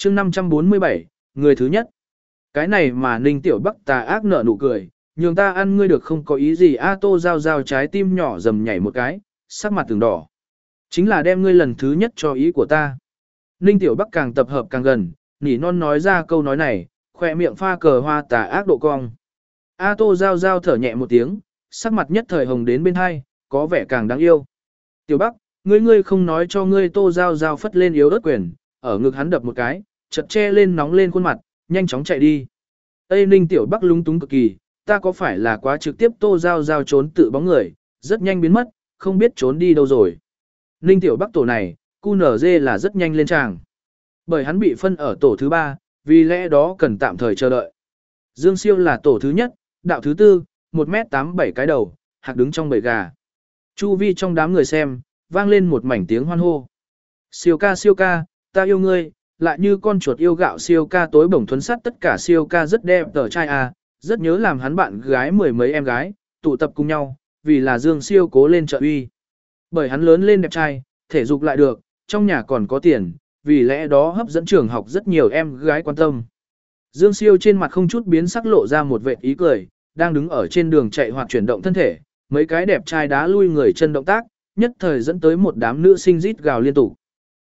chương 547, người thứ nhất. Cái này mà Ninh Tiểu Bắc tà ác nở nụ cười, nhường ta ăn ngươi được không có ý gì. A Tô Giao Giao trái tim nhỏ dầm nhảy một cái, sắc mặt từng đỏ. Chính là đem ngươi lần thứ nhất cho ý của ta. Ninh Tiểu Bắc càng tập hợp càng gần, nỉ non nói ra câu nói này, khoe miệng pha cờ hoa tà ác độ cong. A Tô Giao Giao thở nhẹ một tiếng, sắc mặt nhất thời hồng đến bên hai, có vẻ càng đáng yêu. Tiểu Bắc, ngươi không nói cho ngươi. Tô Giao Giao phất lên yếu ớt quyền, ở ngực hắn đập một cái, chật che lên nóng lên khuôn mặt, nhanh chóng chạy đi. Tây Ninh Tiểu Bắc lúng túng cực kỳ, ta có phải là quá trực tiếp. Tô Giao Giao trốn tự bóng người, rất nhanh biến mất, không biết trốn đi đâu rồi. Ninh Tiểu Bắc tổ này, QNZ là rất nhanh lên tràng. Bởi hắn bị phân ở tổ thứ 3, vì lẽ đó cần tạm thời chờ đợi. Dương Siêu là tổ thứ nhất, đạo thứ 4, 1m87 cái đầu, hạc đứng trong bầy gà. Chu vi trong đám người xem, vang lên một mảnh tiếng hoan hô. Siêu ca, ta yêu ngươi, lại như con chuột yêu gạo. Siêu ca tối bổng thuấn sắt tất cả. Siêu ca rất đẹp tờ trai à, rất nhớ làm hắn bạn gái mười mấy em gái, tụ tập cùng nhau, vì là Dương Siêu cố lên trợ uy. Bởi hắn lớn lên đẹp trai, thể dục lại được, trong nhà còn có tiền, vì lẽ đó hấp dẫn trường học rất nhiều em gái quan tâm. Dương Siêu trên mặt không chút biến sắc lộ ra một vệt ý cười, đang đứng ở trên đường chạy hoặc chuyển động thân thể, mấy cái đẹp trai đá lui người chân động tác, nhất thời dẫn tới một đám nữ sinh rít gào liên tục.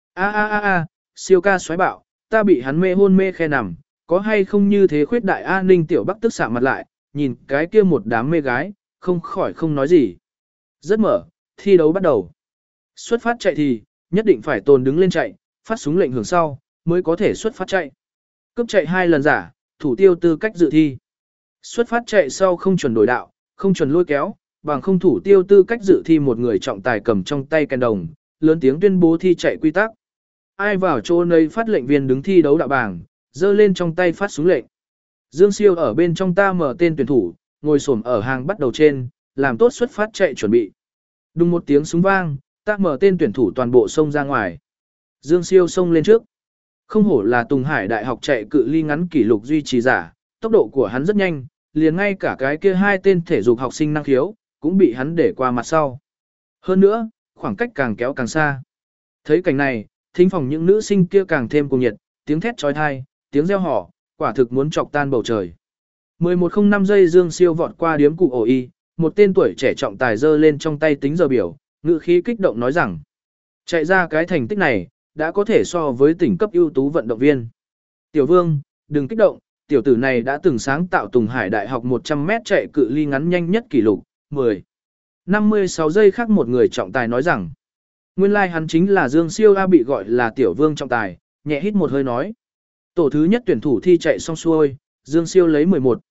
A, Siêu ca xoáy bạo, ta bị hắn mê hôn mê khe nằm, có hay không như thế khuyết đại. A Ninh Tiểu Bắc tức sạm mặt lại, nhìn cái kia một đám mê gái, không khỏi không nói gì. Rất mở, thi đấu bắt đầu. Xuất phát chạy thì, nhất định phải tồn đứng lên chạy, phát súng lệnh hưởng sau, mới có thể xuất phát chạy. Cướp chạy 2 lần giả, thủ tiêu tư cách dự thi. Xuất phát chạy sau không chuẩn đổi đạo, không chuẩn lôi kéo, bằng không thủ tiêu tư cách dự thi. Một người trọng tài cầm trong tay kèn đồng, lớn tiếng tuyên bố thi chạy quy tắc. Ai vào chỗ nơi phát lệnh viên đứng thi đấu đạo bảng, giơ lên trong tay phát súng lệnh. Dương Siêu ở bên trong ta mở tên tuyển thủ, ngồi xổm ở hàng bắt đầu trên, làm tốt xuất phát chạy chuẩn bị. Đùng một tiếng súng vang, ta mở tên tuyển thủ toàn bộ xông ra ngoài. Dương Siêu xông lên trước. Không hổ là Tùng Hải Đại học chạy cự ly ngắn kỷ lục duy trì giả, tốc độ của hắn rất nhanh, liền ngay cả cái kia 2 tên thể dục học sinh năng khiếu, cũng bị hắn để qua mặt sau. Hơn nữa, khoảng cách càng kéo càng xa. Thấy cảnh này, thính phòng những nữ sinh kia càng thêm cuồng nhiệt, tiếng thét chói tai, tiếng reo hò, quả thực muốn chọc tan bầu trời. 11:05 giây Dương Siêu vọt qua điếm cụ ổ y, một tên tuổi trẻ trọng tài giơ lên trong tay tính giờ biểu, ngữ khí kích động nói rằng, chạy ra cái thành tích này, đã có thể so với tỉnh cấp ưu tú vận động viên. Tiểu Vương, đừng kích động, tiểu tử này đã từng sáng tạo Tùng Hải Đại học 100m chạy cự ly ngắn nhanh nhất kỷ lục, 10:56 giây khác một người trọng tài nói rằng, nguyên lai hắn chính là Dương Siêu. A bị gọi là Tiểu Vương trọng tài, nhẹ hít một hơi nói. Tổ thứ nhất tuyển thủ thi chạy xong xuôi, Dương Siêu lấy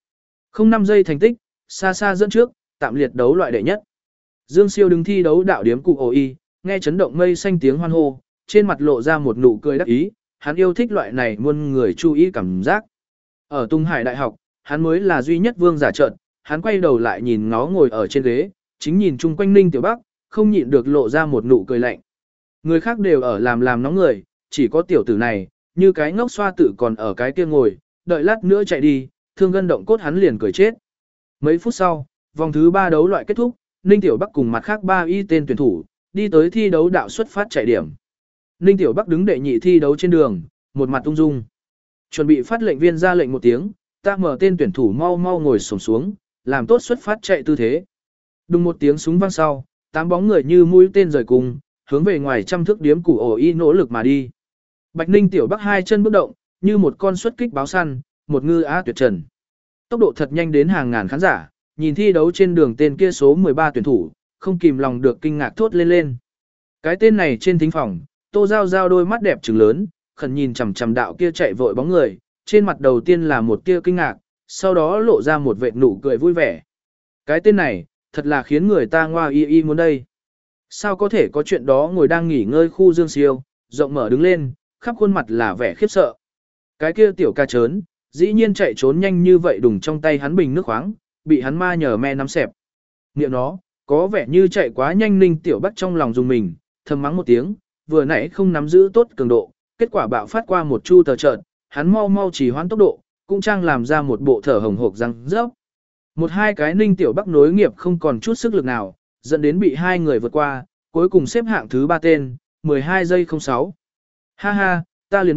11:05 giây thành tích, xa xa dẫn trước, tạm liệt đấu loại đệ nhất. Dương Siêu đứng thi đấu đạo điếm cụ OI, nghe chấn động mây xanh tiếng hoan hô, trên mặt lộ ra một nụ cười đắc ý, hắn yêu thích loại này muôn người chú ý cảm giác. Ở Tùng Hải Đại học, hắn mới là duy nhất vương giả trợn, hắn quay đầu lại nhìn ngó ngồi ở trên ghế, chính nhìn chung quanh Ninh Tiểu Bắc, không nhịn được lộ ra một nụ cười lạnh. Người khác đều ở làm nóng người, chỉ có tiểu tử này, như cái ngốc xoa tử còn ở cái kia ngồi, đợi lát nữa chạy đi, thương gân động cốt hắn liền cười chết. Mấy phút sau, vòng thứ 3 đấu loại kết thúc, Ninh Tiểu Bắc cùng mặt khác 3 y tên tuyển thủ, đi tới thi đấu đạo xuất phát chạy điểm. Ninh Tiểu Bắc đứng đệ nhị thi đấu trên đường, một mặt ung dung. Chuẩn bị phát lệnh viên ra lệnh một tiếng, ta mở tên tuyển thủ mau ngồi xổm xuống, làm tốt xuất phát chạy tư thế. Đùng một tiếng súng vang sau, 8 bóng người như mũi tên rời cùng, hướng về ngoài trăm thước điếm củ ổ y nỗ lực mà đi. Bạch Ninh Tiểu Bắc 2 chân bước động, như một con xuất kích báo săn, một ngư á tuyệt trần. Tốc độ thật nhanh đến hàng ngàn khán giả, nhìn thi đấu trên đường tên kia số 13 tuyển thủ, không kìm lòng được kinh ngạc thốt lên. Cái tên này trên thính phòng, Tô Giao Giao đôi mắt đẹp trừng lớn, khẩn nhìn chằm chằm đạo kia chạy vội bóng người, trên mặt đầu tiên là một tia kinh ngạc, sau đó lộ ra một vệt nụ cười vui vẻ. Cái tên này, thật là khiến người ta ngoa y muốn đây. Sao có thể có chuyện đó? Ngồi đang nghỉ ngơi khu Dương Siêu, rộng mở đứng lên, khắp khuôn mặt là vẻ khiếp sợ. Cái kia tiểu ca trớn, dĩ nhiên chạy trốn nhanh như vậy, đùng trong tay hắn bình nước khoáng, bị hắn ma nhờ me nắm xẹp. Niệm nó, có vẻ như chạy quá nhanh. Ninh Tiểu Bắc trong lòng dùng mình, thầm mắng một tiếng, vừa nãy không nắm giữ tốt cường độ, kết quả bạo phát qua một chu tờ trợn, hắn mau chỉ hoãn tốc độ, cũng trang làm ra một bộ thở hồng hộc răng rớp. Một hai cái Ninh Tiểu Bắc nối nghiệp không còn chút sức lực nào, dẫn đến bị 2 người vượt qua, cuối cùng xếp hạng thứ 3 tên, 12 giây 06. Ha ha, ta liền biết,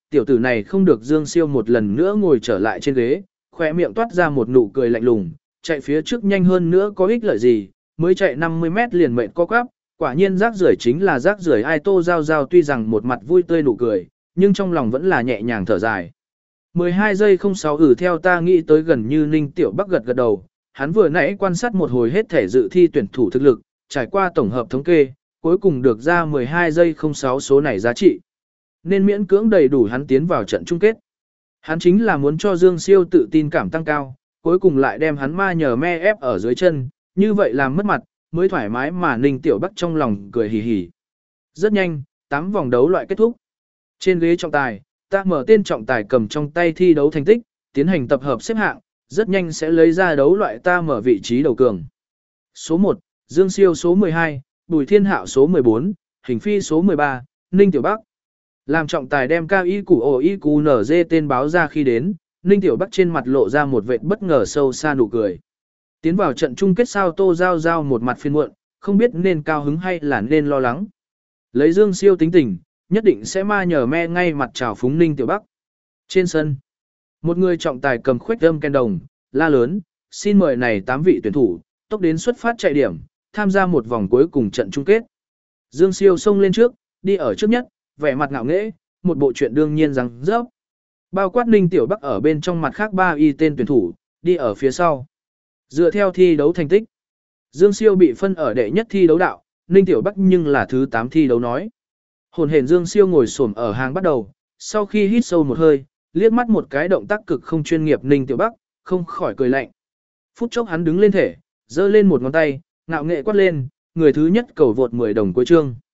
tiểu tử này không được Dương Siêu một lần nữa ngồi trở lại trên ghế, khỏe miệng toát ra một nụ cười lạnh lùng, chạy phía trước nhanh hơn nữa có ích lợi gì, mới chạy 50 mét liền mệt co quắp, quả nhiên rác rưởi chính là rác rưởi. Ai Tô Giao Giao tuy rằng một mặt vui tươi nụ cười, nhưng trong lòng vẫn là nhẹ nhàng thở dài. 12 giây 06 theo ta nghĩ tới gần như Ninh Tiểu Bắc gật gật đầu, hắn vừa nãy quan sát một hồi hết thể dự thi tuyển thủ thực lực, trải qua tổng hợp thống kê, cuối cùng được ra 12 giây 06 số này giá trị. Nên miễn cưỡng đầy đủ hắn tiến vào trận chung kết. Hắn chính là muốn cho Dương Siêu tự tin cảm tăng cao, cuối cùng lại đem hắn ma nhờ me ép ở dưới chân, như vậy làm mất mặt, mới thoải mái mà Ninh Tiểu Bắc trong lòng cười hì hì. Rất nhanh, 8 vòng đấu loại kết thúc. Trên ghế trọng tài, ta mở tên trọng tài cầm trong tay thi đấu thành tích, tiến hành tập hợp xếp hạng, rất nhanh sẽ lấy ra đấu loại ta mở vị trí đầu cường. Số 1, Dương Siêu số 12, Bùi Thiên Hạo số 14, Hình Phi số 13, Ninh Tiểu Bắc. Làm trọng tài đem cao y củ ổ y củ nở dê tên báo ra khi đến, Ninh Tiểu Bắc trên mặt lộ ra một vệt bất ngờ sâu xa nụ cười. Tiến vào trận chung kết sao Tô Giao Giao một mặt phiền muộn, không biết nên cao hứng hay là nên lo lắng. Lấy Dương Siêu tính tình, nhất định sẽ ma nhờ me ngay mặt chào phúng Ninh Tiểu Bắc. Trên sân, một người trọng tài cầm khuếch âm ken đồng, la lớn, xin mời này 8 vị tuyển thủ, tốc đến xuất phát chạy điểm, tham gia một vòng cuối cùng trận chung kết. Dương Siêu xông lên trước, đi ở trước nhất, vẻ mặt ngạo nghễ, một bộ chuyện đương nhiên rằng rớp. Bao quát Ninh Tiểu Bắc ở bên trong mặt khác 3 y tên tuyển thủ, đi ở phía sau. Dựa theo thi đấu thành tích, Dương Siêu bị phân ở đệ nhất thi đấu đạo, Ninh Tiểu Bắc nhưng là thứ 8 thi đấu nói. Hồn hển Dương Siêu ngồi xổm ở hàng bắt đầu, sau khi hít sâu một hơi, liếc mắt một cái động tác cực không chuyên nghiệp Ninh Tiểu Bắc, không khỏi cười lạnh. Phút chốc hắn đứng lên thể, giơ lên một ngón tay, ngạo nghệ quát lên, người thứ nhất cầu vượt 10 đồng cuối chương.